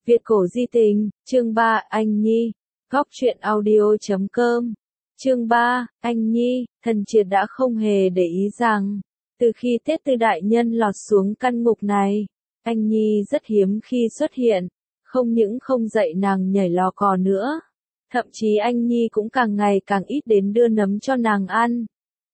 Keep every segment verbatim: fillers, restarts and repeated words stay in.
Việt cổ di tình, chương ba, Anh Nhi, góc truyện audio chấm com. Chương ba, Anh Nhi, Thần Triệt đã không hề để ý rằng, từ khi Tết Tư Đại Nhân lọt xuống căn ngục này, Anh Nhi rất hiếm khi xuất hiện, không những không dạy nàng nhảy lò cò nữa, thậm chí Anh Nhi cũng càng ngày càng ít đến đưa nấm cho nàng ăn.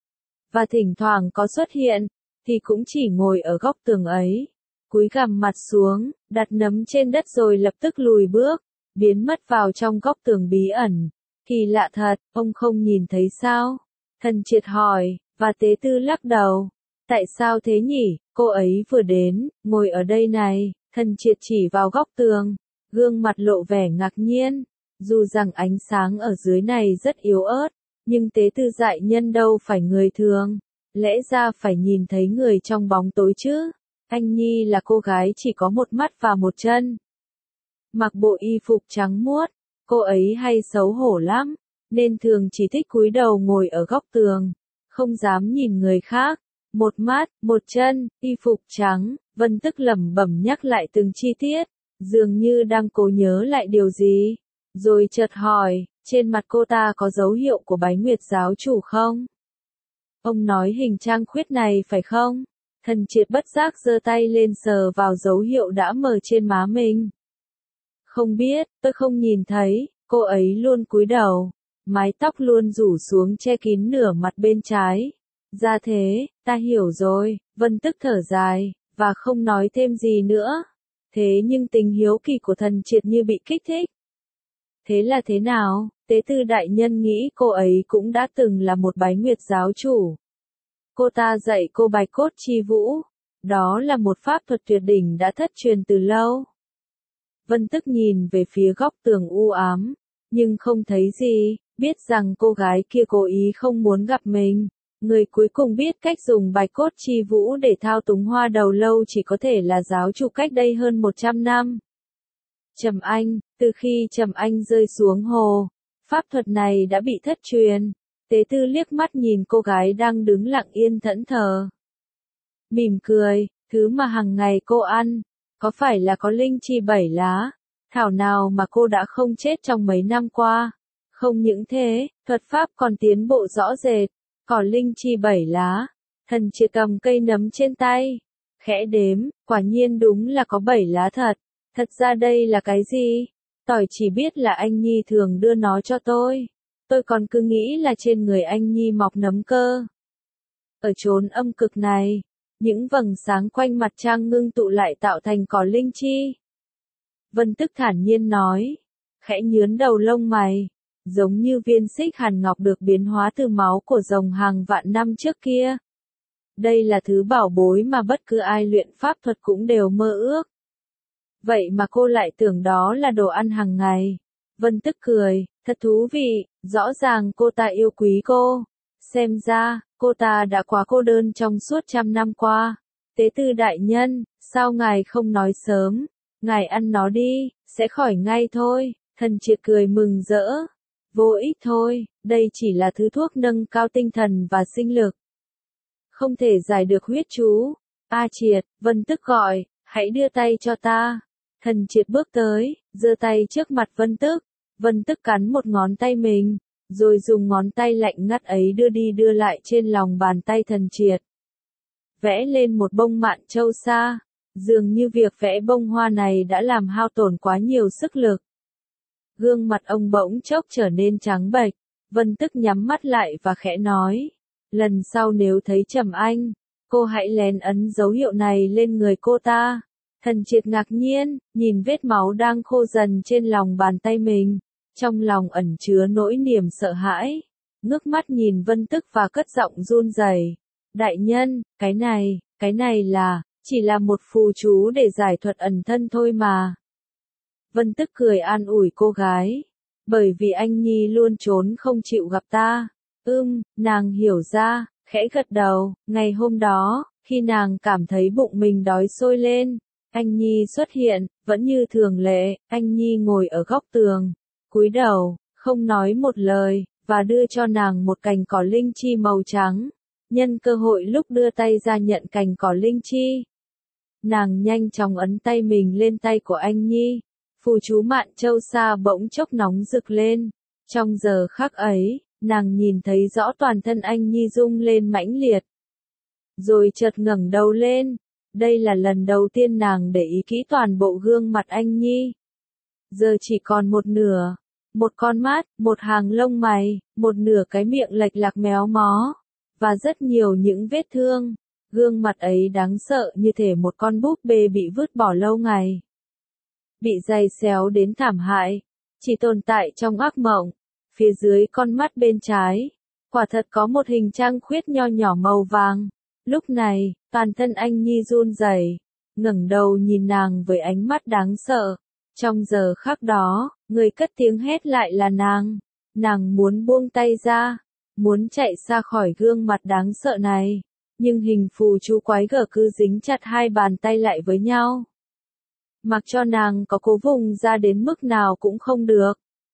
Và thỉnh thoảng có xuất hiện, thì cũng chỉ ngồi ở góc tường ấy, cúi gằm mặt xuống, đặt nấm trên đất rồi lập tức lùi bước, biến mất vào trong góc tường bí ẩn. Kỳ lạ thật, ông không nhìn thấy sao? Thần Triệt hỏi, và Tế Tư lắc đầu. Tại sao thế nhỉ? Cô ấy vừa đến, ngồi ở đây này. Thần Triệt chỉ vào góc tường, gương mặt lộ vẻ ngạc nhiên. Dù rằng ánh sáng ở dưới này rất yếu ớt, nhưng Tế Tư Đại Nhân đâu phải người thường. Lẽ ra phải nhìn thấy người trong bóng tối chứ. Anh Nhi là cô gái chỉ có một mắt và một chân. Mặc bộ y phục trắng muốt, cô ấy hay xấu hổ lắm, nên thường chỉ thích cúi đầu ngồi ở góc tường, không dám nhìn người khác. Một mắt, một chân, y phục trắng, Vân Tức lẩm bẩm nhắc lại từng chi tiết, dường như đang cố nhớ lại điều gì. Rồi chợt hỏi, trên mặt cô ta có dấu hiệu của Bái Nguyệt giáo chủ không? Ông nói hình trang khuyết này phải không? Thần Triệt bất giác giơ tay lên sờ vào dấu hiệu đã mờ trên má mình. Không biết, tôi không nhìn thấy, cô ấy luôn cúi đầu, mái tóc luôn rủ xuống che kín nửa mặt bên trái. Ra thế, ta hiểu rồi, Vân Tức thở dài, và không nói thêm gì nữa. Thế nhưng tình hiếu kỳ của Thần Triệt như bị kích thích. Thế là thế nào? Tế Tư Đại Nhân nghĩ cô ấy cũng đã từng là một Bái Nguyệt giáo chủ. Cô ta dạy cô Bạch Cốt Chi Vũ. Đó là một pháp thuật tuyệt đỉnh đã thất truyền từ lâu. Vân Tức nhìn về phía góc tường u ám, nhưng không thấy gì, biết rằng cô gái kia cố ý không muốn gặp mình. Người cuối cùng biết cách dùng Bạch Cốt Chi Vũ để thao túng Hoa Đầu Lâu chỉ có thể là giáo chủ cách đây hơn một trăm năm. Trầm Anh, từ khi Trầm Anh rơi xuống hồ, pháp thuật này đã bị thất truyền. Tế Tư liếc mắt nhìn cô gái đang đứng lặng yên thẫn thờ. Mỉm cười, thứ mà hàng ngày cô ăn, có phải là có linh chi bảy lá? Thảo nào mà cô đã không chết trong mấy năm qua. Không những thế, thuật pháp còn tiến bộ rõ rệt. Có linh chi bảy lá. Thần Triệt cầm cây nấm trên tay, khẽ đếm, quả nhiên đúng là có bảy lá thật. Thật ra đây là cái gì? Tỏi chỉ biết là anh Nhi thường đưa nó cho tôi. Tôi còn cứ nghĩ là trên người anh Nhi mọc nấm cơ. Ở chốn âm cực này, những vầng sáng quanh mặt trăng ngưng tụ lại tạo thành cỏ linh chi. Vân Tức thản nhiên nói, khẽ nhướn đầu lông mày, giống như viên xích hàn ngọc được biến hóa từ máu của rồng hàng vạn năm trước kia. Đây là thứ bảo bối mà bất cứ ai luyện pháp thuật cũng đều mơ ước. Vậy mà cô lại tưởng đó là đồ ăn hàng ngày. Vân Tức cười, thật thú vị, rõ ràng cô ta yêu quý cô. Xem ra, cô ta đã quá cô đơn trong suốt trăm năm qua. Tế Tư Đại Nhân, sao ngài không nói sớm? Ngài ăn nó đi, sẽ khỏi ngay thôi. Thần Triệt cười mừng rỡ. Vô ích thôi, đây chỉ là thứ thuốc nâng cao tinh thần và sinh lực. Không thể giải được huyết chú. A Triệt, Vân Tức gọi, hãy đưa tay cho ta. Thần Triệt bước tới, giơ tay trước mặt Vân Tức. Vân Tức cắn một ngón tay mình, rồi dùng ngón tay lạnh ngắt ấy đưa đi đưa lại trên lòng bàn tay Thần Triệt. Vẽ lên một bông mạn châu sa, dường như việc vẽ bông hoa này đã làm hao tổn quá nhiều sức lực. Gương mặt ông bỗng chốc trở nên trắng bệch, Vân Tức nhắm mắt lại và khẽ nói, lần sau nếu thấy Trầm Anh, cô hãy lén ấn dấu hiệu này lên người cô ta. Thần Triệt ngạc nhiên, nhìn vết máu đang khô dần trên lòng bàn tay mình, trong lòng ẩn chứa nỗi niềm sợ hãi, ngước mắt nhìn Vân Tức và cất giọng run rẩy, đại nhân, cái này, cái này là, chỉ là một phù chú để giải thuật ẩn thân thôi mà. Vân Tức cười an ủi cô gái, bởi vì anh Nhi luôn trốn không chịu gặp ta. Ưm, nàng hiểu ra, khẽ gật đầu. Ngày hôm đó, khi nàng cảm thấy bụng mình đói sôi lên, anh Nhi xuất hiện, vẫn như thường lệ. Anh Nhi ngồi ở góc tường, cúi đầu, không nói một lời, và đưa cho nàng một cành cỏ linh chi màu trắng. Nhân cơ hội lúc đưa tay ra nhận cành cỏ linh chi, nàng nhanh chóng ấn tay mình lên tay của anh Nhi. Phù chú Mạn Châu Sa bỗng chốc nóng rực lên. Trong giờ khắc ấy, nàng nhìn thấy rõ toàn thân anh Nhi rung lên mãnh liệt. Rồi chợt ngẩng đầu lên. Đây là lần đầu tiên nàng để ý kỹ toàn bộ gương mặt anh Nhi. Giờ chỉ còn một nửa. Một con mắt, một hàng lông mày, một nửa cái miệng lệch lạc méo mó. Và rất nhiều những vết thương. Gương mặt ấy đáng sợ như thể một con búp bê bị vứt bỏ lâu ngày. Bị giày xéo đến thảm hại. Chỉ tồn tại trong ác mộng. Phía dưới con mắt bên trái. Quả thật có một hình trăng khuyết nho nhỏ màu vàng. Lúc này, toàn thân anh Nhi run rẩy, ngẩng đầu nhìn nàng với ánh mắt đáng sợ. Trong giờ khắc đó, người cất tiếng hét lại là nàng. Nàng muốn buông tay ra, muốn chạy xa khỏi gương mặt đáng sợ này. Nhưng hình phù chú quái gở cứ dính chặt hai bàn tay lại với nhau. Mặc cho nàng có cố vùng ra đến mức nào cũng không được.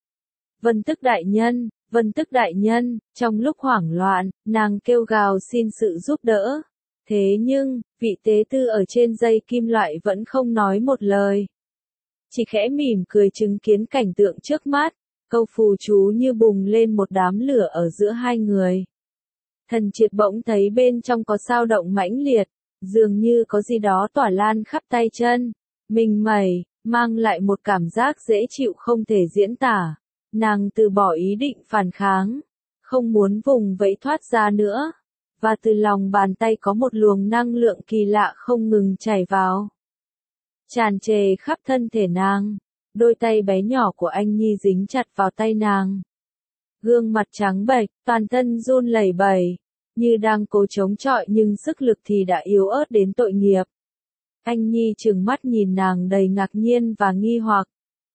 Vân Tức đại nhân, Vân Tức đại nhân, trong lúc hoảng loạn, nàng kêu gào xin sự giúp đỡ. Thế nhưng, vị tế tư ở trên dây kim loại vẫn không nói một lời. Chỉ khẽ mỉm cười chứng kiến cảnh tượng trước mắt, câu phù chú như bùng lên một đám lửa ở giữa hai người. Thần Triệt bỗng thấy bên trong có dao động mãnh liệt, dường như có gì đó tỏa lan khắp tay chân, mình mẩy, mang lại một cảm giác dễ chịu không thể diễn tả. Nàng từ bỏ ý định phản kháng, không muốn vùng vẫy thoát ra nữa, và từ lòng bàn tay có một luồng năng lượng kỳ lạ không ngừng chảy vào. Tràn trề khắp thân thể nàng, đôi tay bé nhỏ của anh Nhi dính chặt vào tay nàng. Gương mặt trắng bệch, toàn thân run lẩy bẩy, như đang cố chống chọi nhưng sức lực thì đã yếu ớt đến tội nghiệp. Anh Nhi trừng mắt nhìn nàng đầy ngạc nhiên và nghi hoặc.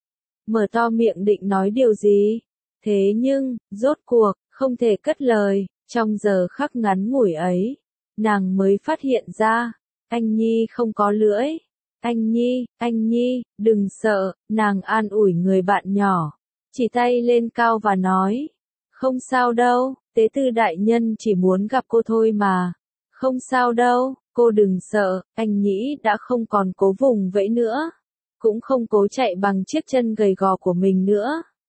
Mở to miệng định nói điều gì. Thế nhưng, rốt cuộc, không thể cất lời. Trong giờ khắc ngắn ngủi ấy, nàng mới phát hiện ra, anh Nhi không có lưỡi. Anh Nhi, anh Nhi, đừng sợ, nàng an ủi người bạn nhỏ. Chỉ tay lên cao và nói, không sao đâu, tế tư đại nhân chỉ muốn gặp cô thôi mà. Không sao đâu, cô đừng sợ, anh Nhĩ đã không còn cố vùng vẫy nữa. Cũng không cố chạy bằng chiếc chân gầy gò của mình nữa.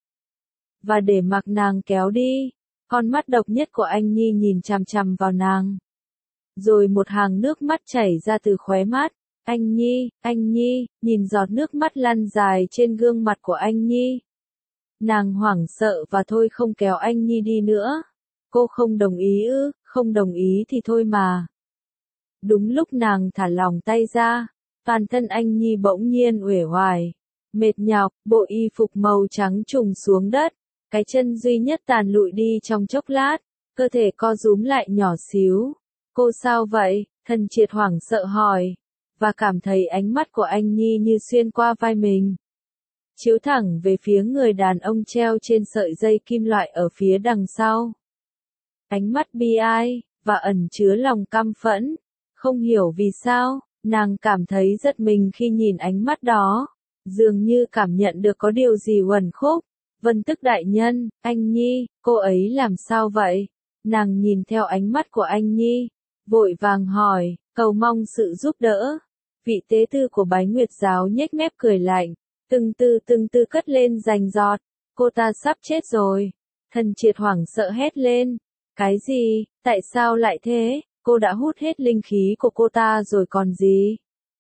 Và để mặc nàng kéo đi, con mắt độc nhất của anh Nhi nhìn chằm chằm vào nàng. Rồi một hàng nước mắt chảy ra từ khóe mắt. Anh Nhi, anh Nhi, nhìn giọt nước mắt lăn dài trên gương mặt của anh Nhi. Nàng hoảng sợ và thôi không kéo anh Nhi đi nữa. Cô không đồng ý ư, không đồng ý thì thôi mà. Đúng lúc nàng thả lỏng tay ra, toàn thân anh Nhi bỗng nhiên uể oải, mệt nhọc, bộ y phục màu trắng trùng xuống đất, cái chân duy nhất tàn lụi đi trong chốc lát, cơ thể co rúm lại nhỏ xíu. Cô sao vậy? Thần Triệt hoảng sợ hỏi, và cảm thấy ánh mắt của anh Nhi như xuyên qua vai mình, chiếu thẳng về phía người đàn ông treo trên sợi dây kim loại ở phía đằng sau. Ánh mắt bi ai, và ẩn chứa lòng căm phẫn. Không hiểu vì sao, nàng cảm thấy giật mình khi nhìn ánh mắt đó, dường như cảm nhận được có điều gì uẩn khúc. Vân Tức đại nhân, anh Nhi, cô ấy làm sao vậy? Nàng nhìn theo ánh mắt của anh Nhi, vội vàng hỏi, cầu mong sự giúp đỡ. Vị tế tư của Bái Nguyệt giáo nhếch mép cười lạnh, từng từ từng từ cất lên rành rọt, cô ta sắp chết rồi. Thần Triệt hoảng sợ hét lên, cái gì, tại sao lại thế? Cô đã hút hết linh khí của cô ta rồi còn gì?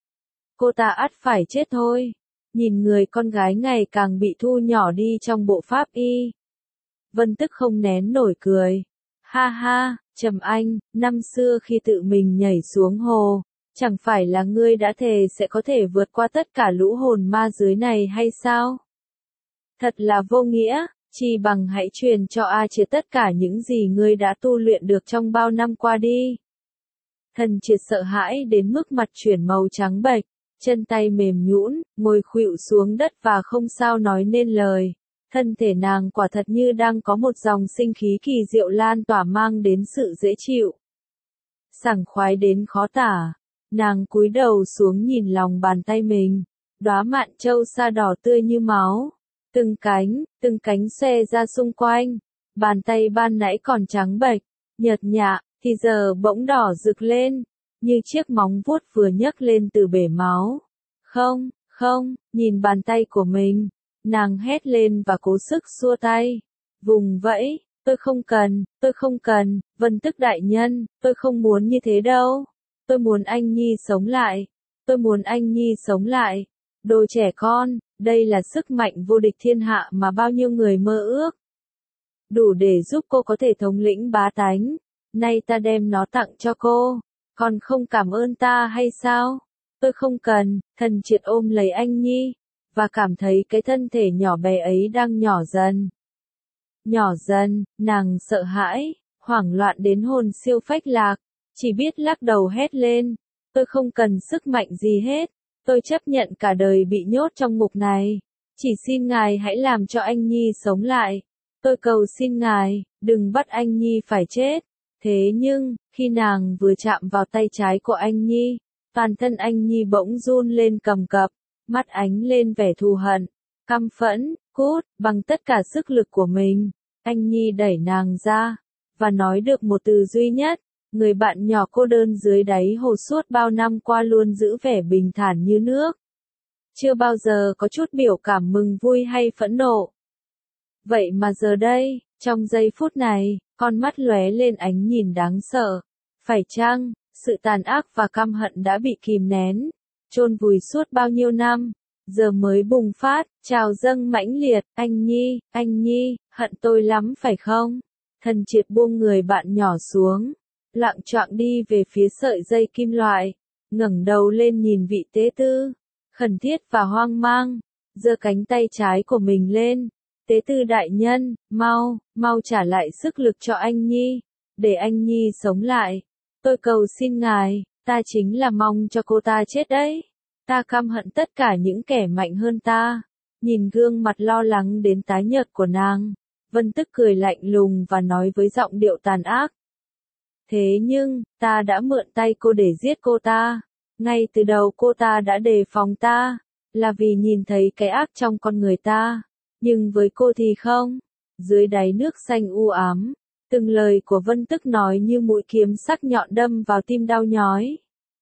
Cô ta ắt phải chết thôi. Nhìn người con gái ngày càng bị thu nhỏ đi trong bộ pháp y. Vân Tức không nén nổi cười. Ha ha, Trầm Anh, năm xưa khi tự mình nhảy xuống hồ, chẳng phải là ngươi đã thề sẽ có thể vượt qua tất cả lũ hồn ma dưới này hay sao? Thật là vô nghĩa, chi bằng hãy truyền cho A Triệt tất cả những gì ngươi đã tu luyện được trong bao năm qua đi. Thần Triệt sợ hãi đến mức mặt chuyển màu trắng bệch, chân tay mềm nhũn, ngồi khuỵu xuống đất và không sao nói nên lời. Thân thể nàng quả thật như đang có một dòng sinh khí kỳ diệu lan tỏa mang đến sự dễ chịu. Sảng khoái đến khó tả. Nàng cúi đầu xuống nhìn lòng bàn tay mình. Đóa mạn châu sa đỏ tươi như máu. Từng cánh, từng cánh xòe ra xung quanh. Bàn tay ban nãy còn trắng bệch, nhợt nhạ, thì giờ bỗng đỏ rực lên. Như chiếc móng vuốt vừa nhấc lên từ bể máu. Không, Không, nhìn bàn tay của mình. Nàng hét lên và cố sức xua tay. Vùng vẫy, tôi không cần, tôi không cần, Vân Tức đại nhân, tôi không muốn như thế đâu. Tôi muốn anh Nhi sống lại. Tôi muốn anh Nhi sống lại. Đồ trẻ con, đây là sức mạnh vô địch thiên hạ mà bao nhiêu người mơ ước. Đủ để giúp cô có thể thống lĩnh bá tánh. Nay ta đem nó tặng cho cô. Còn không cảm ơn ta hay sao? Tôi không cần, Thần Triệt ôm lấy anh Nhi. Và cảm thấy cái thân thể nhỏ bé ấy đang nhỏ dần. Nhỏ dần, nàng sợ hãi, hoảng loạn đến hồn siêu phách lạc. Chỉ biết lắc đầu hét lên. Tôi không cần sức mạnh gì hết. Tôi chấp nhận cả đời bị nhốt trong ngục này. Chỉ xin ngài hãy làm cho anh Nhi sống lại. Tôi cầu xin ngài, đừng bắt anh Nhi phải chết. Thế nhưng, khi nàng vừa chạm vào tay trái của anh Nhi, toàn thân anh Nhi bỗng run lên cầm cập, mắt ánh lên vẻ thù hận, căm phẫn, cút, bằng tất cả sức lực của mình. Anh Nhi đẩy nàng ra, và nói được một từ duy nhất. Người bạn nhỏ cô đơn dưới đáy hồ suốt bao năm qua luôn giữ vẻ bình thản như nước. Chưa bao giờ có chút biểu cảm mừng vui hay phẫn nộ. Vậy mà giờ đây, trong giây phút này, con mắt lóe lên ánh nhìn đáng sợ. Phải chăng, sự tàn ác và căm hận đã bị kìm nén, chôn vùi suốt bao nhiêu năm, giờ mới bùng phát, trào dâng mãnh liệt. Anh Nhi, anh Nhi, hận tôi lắm phải không? Thần Triệt buông người bạn nhỏ xuống, lặng choạng đi về phía sợi dây kim loại, ngẩng đầu lên nhìn vị tế tư, khẩn thiết và hoang mang, giơ cánh tay trái của mình lên. Tế tư đại nhân, mau, mau trả lại sức lực cho anh Nhi, để anh Nhi sống lại. Tôi cầu xin ngài, ta chính là mong cho cô ta chết đấy. Ta căm hận tất cả những kẻ mạnh hơn ta. Nhìn gương mặt lo lắng đến tái nhợt của nàng, Vân Tức cười lạnh lùng và nói với giọng điệu tàn ác. Thế nhưng, ta đã mượn tay cô để giết cô ta. Ngay từ đầu cô ta đã đề phòng ta, là vì nhìn thấy cái ác trong con người ta. Nhưng với cô thì không. Dưới đáy nước xanh u ám, từng lời của Vân Tức nói như mũi kiếm sắc nhọn đâm vào tim đau nhói.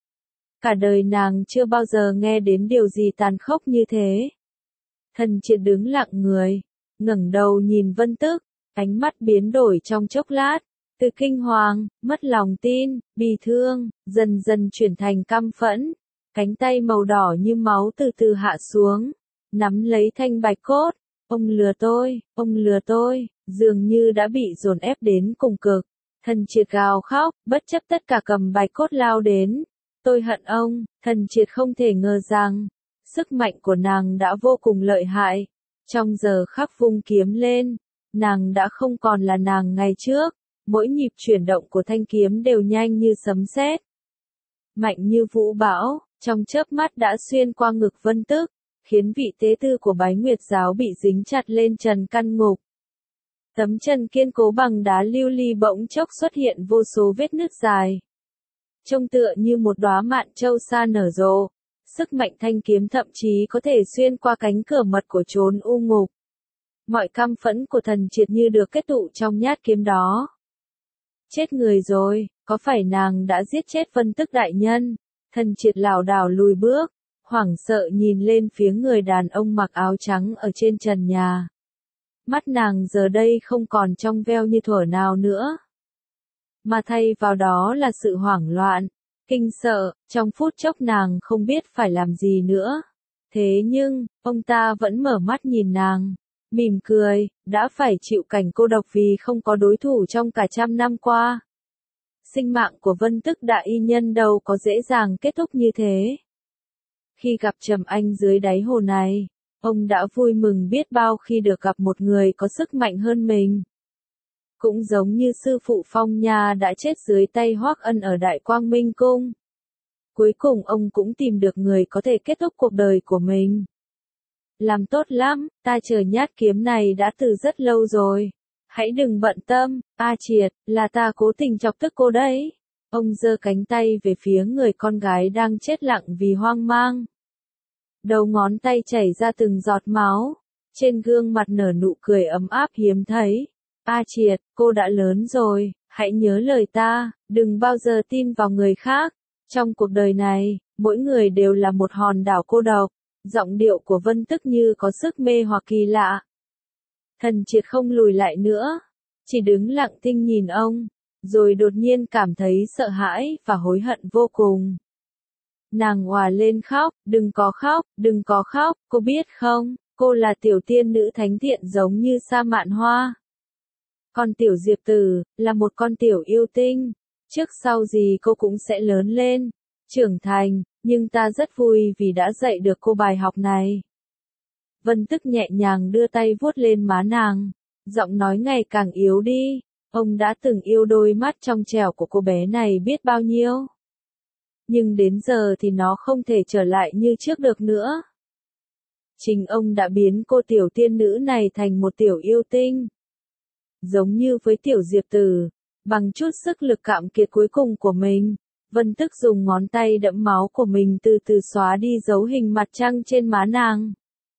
Cả đời nàng chưa bao giờ nghe đến điều gì tàn khốc như thế. Thần Triệt đứng lặng người, ngẩng đầu nhìn Vân Tức, ánh mắt biến đổi trong chốc lát, từ kinh hoàng, mất lòng tin, bi thương, dần dần chuyển thành căm phẫn. Cánh tay màu đỏ như máu từ từ hạ xuống, nắm lấy thanh bạch cốt. Ông lừa tôi, ông lừa tôi, dường như đã bị dồn ép đến cùng cực. Thần Triệt gào khóc, bất chấp tất cả cầm bạch cốt lao đến. Tôi hận ông. Thần Triệt không thể ngờ rằng, sức mạnh của nàng đã vô cùng lợi hại. Trong giờ khắc vung kiếm lên, nàng đã không còn là nàng ngày trước. Mỗi nhịp chuyển động của thanh kiếm đều nhanh như sấm sét, mạnh như vũ bão, trong chớp mắt đã xuyên qua ngực Vân Tức, khiến vị tế tư của Bái Nguyệt giáo bị dính chặt lên trần căn ngục. Tấm chân kiên cố bằng đá lưu ly bỗng chốc xuất hiện vô số vết nứt dài. Trông tựa như một đóa mạn châu sa nở rộ, sức mạnh thanh kiếm thậm chí có thể xuyên qua cánh cửa mật của chốn u ngục. Mọi căm phẫn của Thần Triệt như được kết tụ trong nhát kiếm đó. Chết người rồi, có phải nàng đã giết chết Vân Tức đại nhân? Thần Triệt lảo đảo lùi bước, hoảng sợ nhìn lên phía người đàn ông mặc áo trắng ở trên trần nhà. Mắt nàng giờ đây không còn trong veo như thuở nào nữa, mà thay vào đó là sự hoảng loạn, kinh sợ. Trong phút chốc nàng không biết phải làm gì nữa. Thế nhưng, ông ta vẫn mở mắt nhìn nàng, mỉm cười, đã phải chịu cảnh cô độc vì không có đối thủ trong cả trăm năm qua. Sinh mạng của Vân Tức đại y nhân đâu có dễ dàng kết thúc như thế. Khi gặp Trầm Anh dưới đáy hồ này, ông đã vui mừng biết bao khi được gặp một người có sức mạnh hơn mình. Cũng giống như sư phụ Phong Nha đã chết dưới tay Hoắc Ân ở Đại Quang Minh Cung. Cuối cùng ông cũng tìm được người có thể kết thúc cuộc đời của mình. Làm tốt lắm, ta chờ nhát kiếm này đã từ rất lâu rồi. Hãy đừng bận tâm, A Triệt, là ta cố tình chọc tức cô đấy. Ông giơ cánh tay về phía người con gái đang chết lặng vì hoang mang. Đầu ngón tay chảy ra từng giọt máu, trên gương mặt nở nụ cười ấm áp hiếm thấy. A Triệt, cô đã lớn rồi, hãy nhớ lời ta, đừng bao giờ tin vào người khác. Trong cuộc đời này, mỗi người đều là một hòn đảo cô độc. Giọng điệu của Vân Tức như có sức mê hoặc kỳ lạ. Thần Triệt không lùi lại nữa, chỉ đứng lặng thinh nhìn ông, rồi đột nhiên cảm thấy sợ hãi và hối hận vô cùng. Nàng òa lên khóc, đừng có khóc, đừng có khóc, cô biết không, cô là tiểu tiên nữ thánh thiện giống như Sa Mạn Hoa. Còn tiểu Diệp Tử, là một con tiểu yêu tinh, trước sau gì cô cũng sẽ lớn lên, trưởng thành, nhưng ta rất vui vì đã dạy được cô bài học này. Vân Tức nhẹ nhàng đưa tay vuốt lên má nàng, giọng nói ngày càng yếu đi, ông đã từng yêu đôi mắt trong trẻo của cô bé này biết bao nhiêu. Nhưng đến giờ thì nó không thể trở lại như trước được nữa. Chính ông đã biến cô tiểu tiên nữ này thành một tiểu yêu tinh. Giống như với tiểu Diệp Tử, bằng chút sức lực cạn kiệt cuối cùng của mình, Vân Tức dùng ngón tay đẫm máu của mình từ từ xóa đi dấu hình mặt trăng trên má nàng.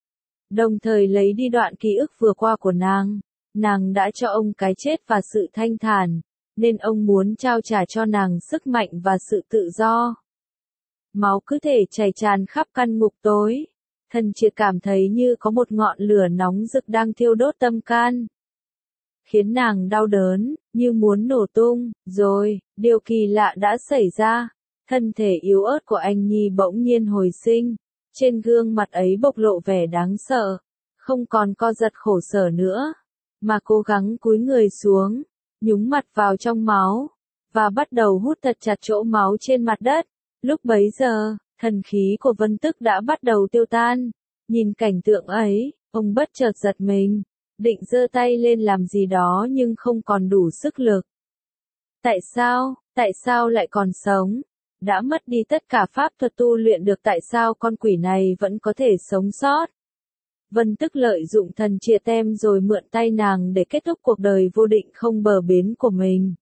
Đồng thời lấy đi đoạn ký ức vừa qua của nàng. Nàng đã cho ông cái chết và sự thanh thản, nên ông muốn trao trả cho nàng sức mạnh và sự tự do. Máu cứ thể chảy tràn khắp căn ngục tối. Thần Triệt cảm thấy như có một ngọn lửa nóng rực đang thiêu đốt tâm can, khiến nàng đau đớn, như muốn nổ tung. Rồi, điều kỳ lạ đã xảy ra. Thân thể yếu ớt của anh Nhi bỗng nhiên hồi sinh. Trên gương mặt ấy bộc lộ vẻ đáng sợ. Không còn co giật khổ sở nữa, mà cố gắng cúi người xuống, nhúng mặt vào trong máu, và bắt đầu hút thật chặt chỗ máu trên mặt đất. Lúc bấy giờ, thần khí của Vân Tức đã bắt đầu tiêu tan. Nhìn cảnh tượng ấy, ông bất chợt giật mình, định giơ tay lên làm gì đó nhưng không còn đủ sức lực. Tại sao, tại sao lại còn sống? Đã mất đi tất cả pháp thuật tu luyện được, tại sao con quỷ này vẫn có thể sống sót? Vân Tức lợi dụng thần triệt tem rồi mượn tay nàng để kết thúc cuộc đời vô định không bờ bến của mình.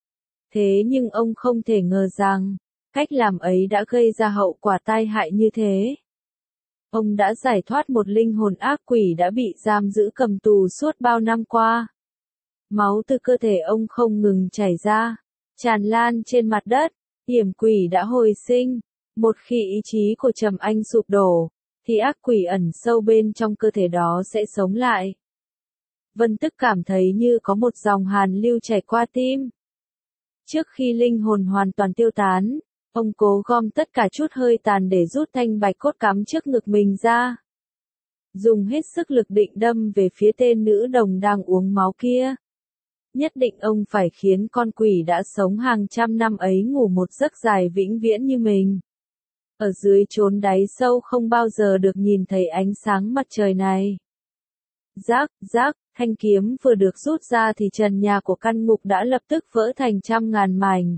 Thế nhưng ông không thể ngờ rằng, cách làm ấy đã gây ra hậu quả tai hại như thế. Ông đã giải thoát một linh hồn ác quỷ đã bị giam giữ cầm tù suốt bao năm qua. Máu từ cơ thể ông không ngừng chảy ra, tràn lan trên mặt đất, yểm quỷ đã hồi sinh. Một khi ý chí của Trầm Anh sụp đổ, thì ác quỷ ẩn sâu bên trong cơ thể đó sẽ sống lại. Vân Tức cảm thấy như có một dòng hàn lưu chảy qua tim. Trước khi linh hồn hoàn toàn tiêu tán, ông cố gom tất cả chút hơi tàn để rút thanh bạch cốt cắm trước ngực mình ra. Dùng hết sức lực định đâm về phía tên nữ đồng đang uống máu kia. Nhất định ông phải khiến con quỷ đã sống hàng trăm năm ấy ngủ một giấc dài vĩnh viễn như mình. Ở dưới chốn đáy sâu không bao giờ được nhìn thấy ánh sáng mặt trời này. Rác, rác, thanh kiếm vừa được rút ra thì trần nhà của căn ngục đã lập tức vỡ thành trăm ngàn mảnh.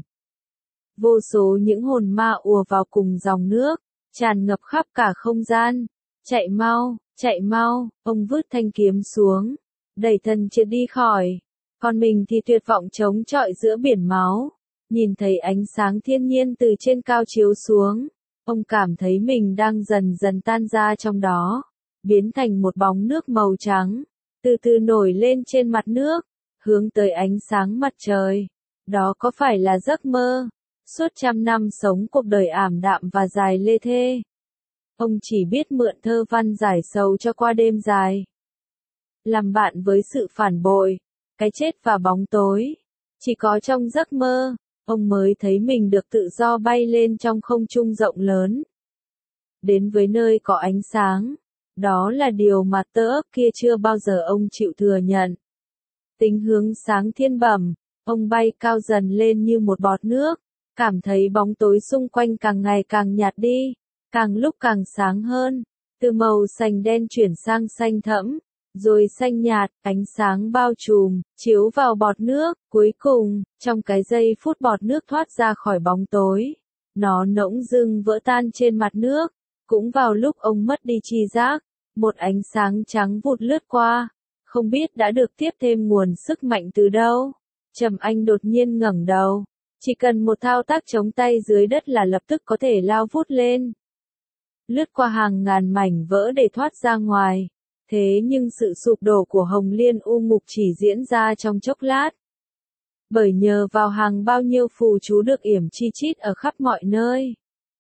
Vô số những hồn ma ùa vào cùng dòng nước, tràn ngập khắp cả không gian. Chạy mau, chạy mau, ông vứt thanh kiếm xuống, đẩy thần triệt đi khỏi. Còn mình thì tuyệt vọng chống chọi giữa biển máu. Nhìn thấy ánh sáng thiên nhiên từ trên cao chiếu xuống, ông cảm thấy mình đang dần dần tan ra trong đó, biến thành một bóng nước màu trắng, từ từ nổi lên trên mặt nước, hướng tới ánh sáng mặt trời. Đó có phải là giấc mơ? Suốt trăm năm sống cuộc đời ảm đạm và dài lê thê, ông chỉ biết mượn thơ văn giải sầu cho qua đêm dài. Làm bạn với sự phản bội, cái chết và bóng tối. Chỉ có trong giấc mơ, ông mới thấy mình được tự do bay lên trong không trung rộng lớn. Đến với nơi có ánh sáng. Đó là điều mà tơ ấp kia chưa bao giờ ông chịu thừa nhận. Tính hướng sáng thiên bẩm, ông bay cao dần lên như một bọt nước, cảm thấy bóng tối xung quanh càng ngày càng nhạt đi, càng lúc càng sáng hơn, từ màu xanh đen chuyển sang xanh thẫm, rồi xanh nhạt, ánh sáng bao trùm, chiếu vào bọt nước. Cuối cùng, trong cái giây phút bọt nước thoát ra khỏi bóng tối, nó nỗng dưng vỡ tan trên mặt nước. Cũng vào lúc ông mất đi tri giác, một ánh sáng trắng vụt lướt qua, không biết đã được tiếp thêm nguồn sức mạnh từ đâu. Trầm Anh đột nhiên ngẩng đầu, chỉ cần một thao tác chống tay dưới đất là lập tức có thể lao vút lên, lướt qua hàng ngàn mảnh vỡ để thoát ra ngoài. Thế nhưng sự sụp đổ của Hồng Liên U Ngục chỉ diễn ra trong chốc lát. Bởi nhờ vào hàng bao nhiêu phù chú được yểm chi chít ở khắp mọi nơi,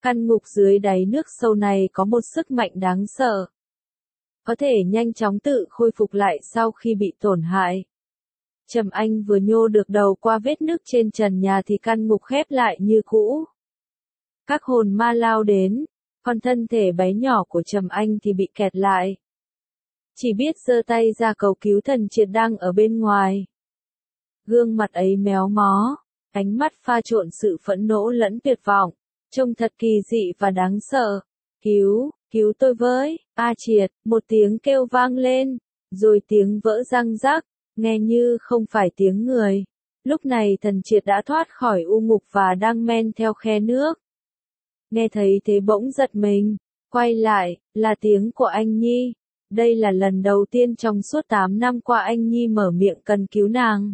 Căn ngục dưới đáy nước sâu này có một sức mạnh đáng sợ. Có thể nhanh chóng tự khôi phục lại sau khi bị tổn hại. Trầm Anh vừa nhô được đầu qua vết nứt trên trần nhà thì căn ngục khép lại như cũ. Các hồn ma lao đến, còn thân thể bé nhỏ của Trầm Anh thì bị kẹt lại. Chỉ biết giơ tay ra cầu cứu Thần Triệt đang ở bên ngoài. Gương mặt ấy méo mó, ánh mắt pha trộn sự phẫn nộ lẫn tuyệt vọng, trông thật kỳ dị và đáng sợ. Cứu, cứu tôi với, A Triệt, một tiếng kêu vang lên, rồi tiếng vỡ răng rắc, nghe như không phải tiếng người. Lúc này Thần Triệt đã thoát khỏi u ngục và đang men theo khe nước. Nghe thấy thế bỗng giật mình, quay lại, là tiếng của anh Nhi. Đây là lần đầu tiên trong suốt tám năm qua anh Nhi mở miệng cần cứu nàng.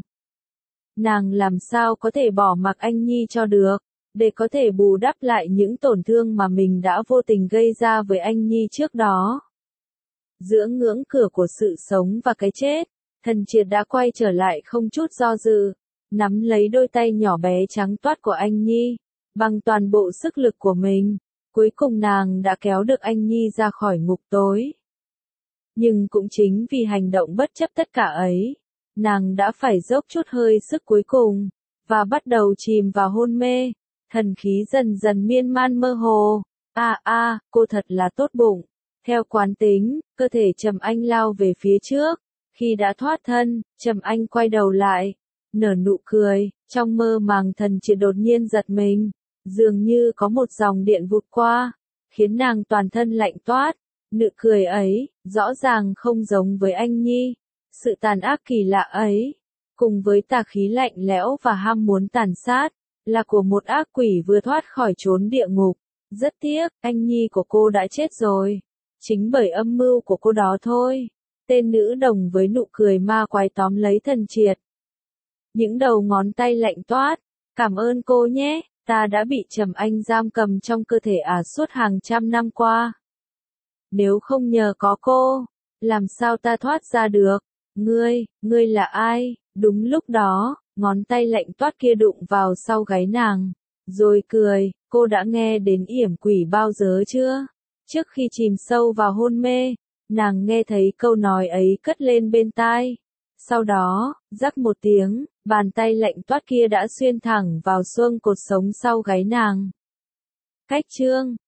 Nàng làm sao có thể bỏ mặc anh Nhi cho được, để có thể bù đắp lại những tổn thương mà mình đã vô tình gây ra với anh Nhi trước đó. Giữa ngưỡng cửa của sự sống và cái chết, Thần Triệt đã quay trở lại không chút do dự, nắm lấy đôi tay nhỏ bé trắng toát của anh Nhi, bằng toàn bộ sức lực của mình. Cuối cùng nàng đã kéo được anh Nhi ra khỏi ngục tối. Nhưng cũng chính vì hành động bất chấp tất cả ấy, nàng đã phải dốc chút hơi sức cuối cùng, và bắt đầu chìm vào hôn mê, thần khí dần dần miên man mơ hồ. A a, à, cô thật là tốt bụng. Theo quán tính, cơ thể Trầm Anh lao về phía trước. Khi đã thoát thân, Trầm Anh quay đầu lại, nở nụ cười, trong mơ màng Thần Triệt đột nhiên giật mình, dường như có một dòng điện vụt qua, khiến nàng toàn thân lạnh toát. Nụ cười ấy, rõ ràng không giống với anh Nhi. Sự tàn ác kỳ lạ ấy, cùng với tà khí lạnh lẽo và ham muốn tàn sát, là của một ác quỷ vừa thoát khỏi chốn địa ngục. Rất tiếc, anh Nhi của cô đã chết rồi. Chính bởi âm mưu của cô đó thôi. Tên nữ đồng với nụ cười ma quái tóm lấy Thần Triệt. Những đầu ngón tay lạnh toát. Cảm ơn cô nhé, ta đã bị Trầm Anh giam cầm trong cơ thể ả suốt hàng trăm năm qua. Nếu không nhờ có cô, làm sao ta thoát ra được? Ngươi, ngươi là ai? Đúng lúc đó, ngón tay lạnh toát kia đụng vào sau gáy nàng, rồi cười. Cô đã nghe đến yểm quỷ bao giờ chưa? Trước khi chìm sâu vào hôn mê, nàng nghe thấy câu nói ấy cất lên bên tai. Sau đó, rắc một tiếng, bàn tay lạnh toát kia đã xuyên thẳng vào xương cột sống sau gáy nàng. Cách chương